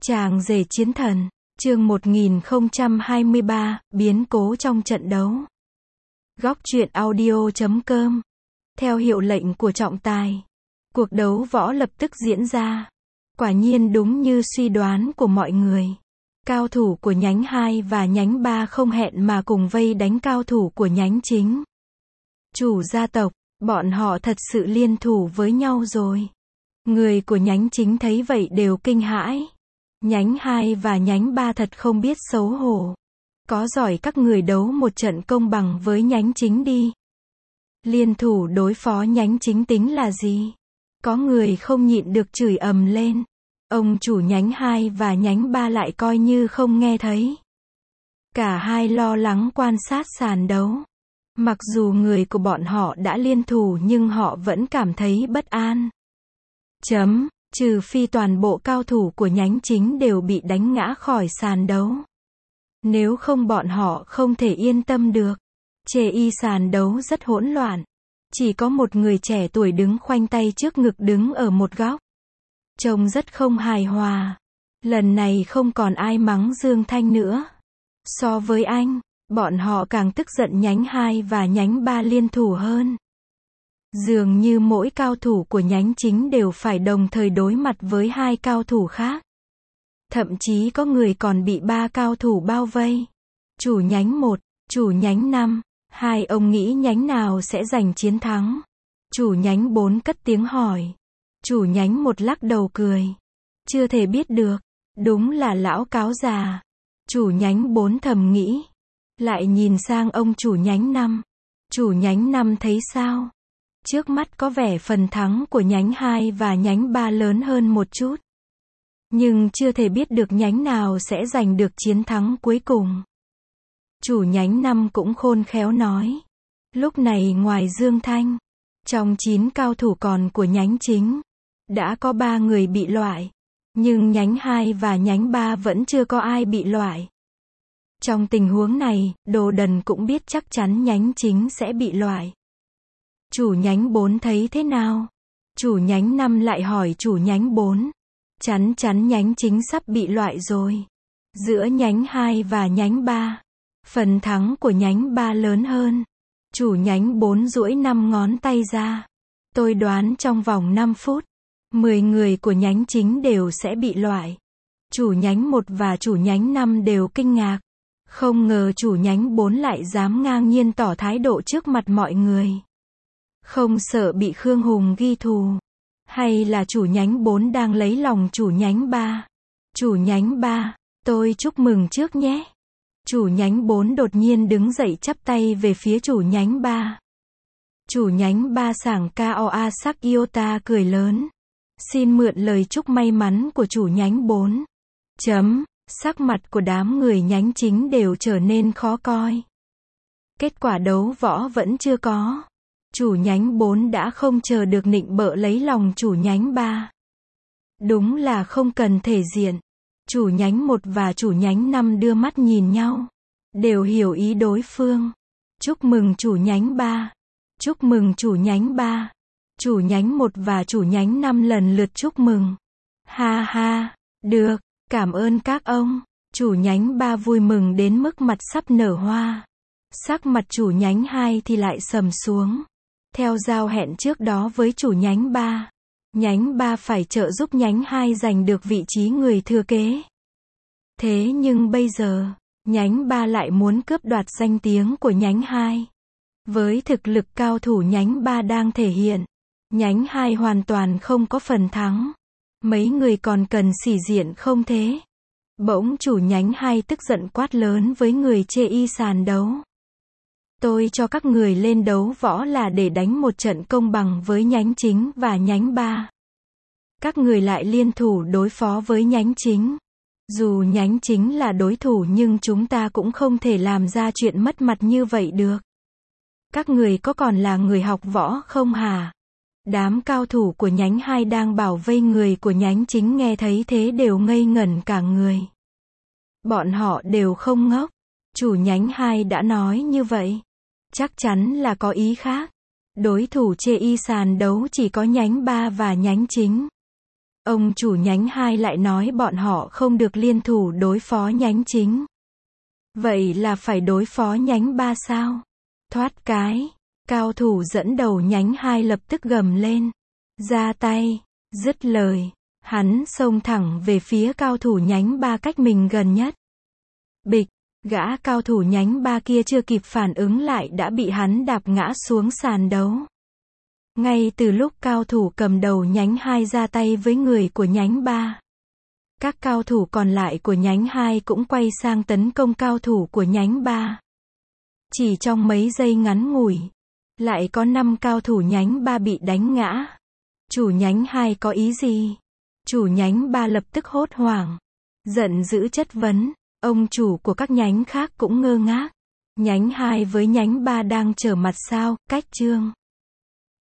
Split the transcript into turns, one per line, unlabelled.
Chàng rể chiến thần, chương 1023, biến cố trong trận đấu. Góc truyện audio.com. Theo hiệu lệnh của trọng tài, cuộc đấu võ lập tức diễn ra. Quả nhiên đúng như suy đoán của mọi người. Cao thủ của nhánh 2 và nhánh 3 không hẹn mà cùng vây đánh cao thủ của nhánh chính. Chủ gia tộc, bọn họ thật sự liên thủ với nhau rồi. Người của nhánh chính thấy vậy đều kinh hãi. Nhánh 2 và nhánh 3 thật không biết xấu hổ. Có giỏi các người đấu một trận công bằng với nhánh chính đi. Liên thủ đối phó nhánh chính tính là gì? Có người không nhịn được chửi ầm lên. Ông chủ nhánh 2 và nhánh 3 lại coi như không nghe thấy. Cả hai lo lắng quan sát sàn đấu. Mặc dù người của bọn họ đã liên thủ nhưng họ vẫn cảm thấy bất an. Trừ phi toàn bộ cao thủ của nhánh chính đều bị đánh ngã khỏi sàn đấu. Nếu không bọn họ không thể yên tâm được. Sàn đấu rất hỗn loạn. Chỉ có một người trẻ tuổi đứng khoanh tay trước ngực đứng ở một góc. Trông rất không hài hòa. Lần này không còn ai mắng Dương Thanh nữa. So với anh, bọn họ càng tức giận nhánh 2 và nhánh 3 liên thủ hơn. Dường như mỗi cao thủ của nhánh chính đều phải đồng thời đối mặt với hai cao thủ khác. Thậm chí có người còn bị 3 cao thủ bao vây. Chủ nhánh 1, chủ nhánh 5, hai ông nghĩ nhánh nào sẽ giành chiến thắng? Chủ nhánh 4 cất tiếng hỏi. Chủ nhánh 1 lắc đầu cười. Chưa thể biết được, đúng là lão cáo già. Chủ nhánh 4 thầm nghĩ. Lại nhìn sang ông chủ nhánh 5. Chủ nhánh 5 thấy sao? Trước mắt có vẻ phần thắng của nhánh 2 và nhánh 3 lớn hơn một chút. Nhưng chưa thể biết được nhánh nào sẽ giành được chiến thắng cuối cùng. Chủ nhánh 5 cũng khôn khéo nói. Lúc này ngoài Dương Thanh, trong 9 cao thủ còn của nhánh chính, đã có 3 người bị loại. Nhưng nhánh 2 và nhánh 3 vẫn chưa có ai bị loại. Trong tình huống này, Đồ Đần cũng biết chắc chắn nhánh chính sẽ bị loại. Chủ nhánh 4 thấy thế nào? Chủ nhánh 5 lại hỏi chủ nhánh 4. Chắn nhánh chính sắp bị loại rồi. Giữa nhánh 2 và nhánh 3, phần thắng của nhánh 3 lớn hơn. Chủ nhánh 4 duỗi 5 ngón tay ra. Tôi đoán trong vòng 5 phút, 10 người của nhánh chính đều sẽ bị loại. Chủ nhánh 1 và chủ nhánh 5 đều kinh ngạc. Không ngờ chủ nhánh 4 lại dám ngang nhiên tỏ thái độ trước mặt mọi người. Không sợ bị Khương Hùng ghi thù. Hay là chủ nhánh 4 đang lấy lòng chủ nhánh 3? Chủ nhánh 3, tôi chúc mừng trước nhé. Chủ nhánh 4 đột nhiên đứng dậy chắp tay về phía chủ nhánh 3. Chủ nhánh 3 sảng Koa Sắc Iota cười lớn. Xin mượn lời chúc may mắn của chủ nhánh 4. Sắc mặt của đám người nhánh chính đều trở nên khó coi. Kết quả đấu võ vẫn chưa có. Chủ nhánh 4 đã không chờ được nịnh bợ lấy lòng chủ nhánh 3. Đúng là không cần thể diện. Chủ nhánh 1 và chủ nhánh 5 đưa mắt nhìn nhau. Đều hiểu ý đối phương. Chúc mừng chủ nhánh 3. Chúc mừng chủ nhánh 3. Chủ nhánh 1 và chủ nhánh 5 lần lượt chúc mừng. Ha ha, được, cảm ơn các ông. Chủ nhánh 3 vui mừng đến mức mặt sắp nở hoa. Sắc mặt chủ nhánh 2 thì lại sầm xuống. Theo giao hẹn trước đó với chủ nhánh 3, nhánh 3 phải trợ giúp nhánh 2 giành được vị trí người thừa kế. Thế nhưng bây giờ, nhánh 3 lại muốn cướp đoạt danh tiếng của nhánh 2. Với thực lực cao thủ nhánh 3 đang thể hiện, nhánh 2 hoàn toàn không có phần thắng. Mấy người còn cần sĩ diện không thế? Bỗng chủ nhánh 2 tức giận quát lớn với người sàn đấu. Tôi cho các người lên đấu võ là để đánh một trận công bằng với nhánh chính và nhánh 3. Các người lại liên thủ đối phó với nhánh chính. Dù nhánh chính là đối thủ nhưng chúng ta cũng không thể làm ra chuyện mất mặt như vậy được. Các người có còn là người học võ không hả? Đám cao thủ của nhánh 2 đang bảo vây người của nhánh chính nghe thấy thế đều ngây ngẩn cả người. Bọn họ đều không ngốc. Chủ nhánh 2 đã nói như vậy. Chắc chắn là có ý khác. Đối thủ sàn đấu chỉ có nhánh 3 và nhánh chính. Ông chủ nhánh 2 lại nói bọn họ không được liên thủ đối phó nhánh chính. Vậy là phải đối phó nhánh 3 sao? Thoát cái. Cao thủ dẫn đầu nhánh 2 lập tức gầm lên. Ra tay. Dứt lời. Hắn xông thẳng về phía cao thủ nhánh 3 cách mình gần nhất. Bịch. Gã cao thủ nhánh 3 kia chưa kịp phản ứng lại đã bị hắn đạp ngã xuống sàn đấu. Ngay từ lúc cao thủ cầm đầu nhánh 2 ra tay với người của nhánh 3, các cao thủ còn lại của nhánh 2 cũng quay sang tấn công cao thủ của nhánh 3. Chỉ trong mấy giây ngắn ngủi, lại có 5 cao thủ nhánh 3 bị đánh ngã. Chủ nhánh 2 có ý gì? Chủ nhánh 3 lập tức hốt hoảng, giận dữ chất vấn. Ông chủ của các nhánh khác cũng ngơ ngác. Nhánh 2 với nhánh 3 đang trở mặt sao? Cách chương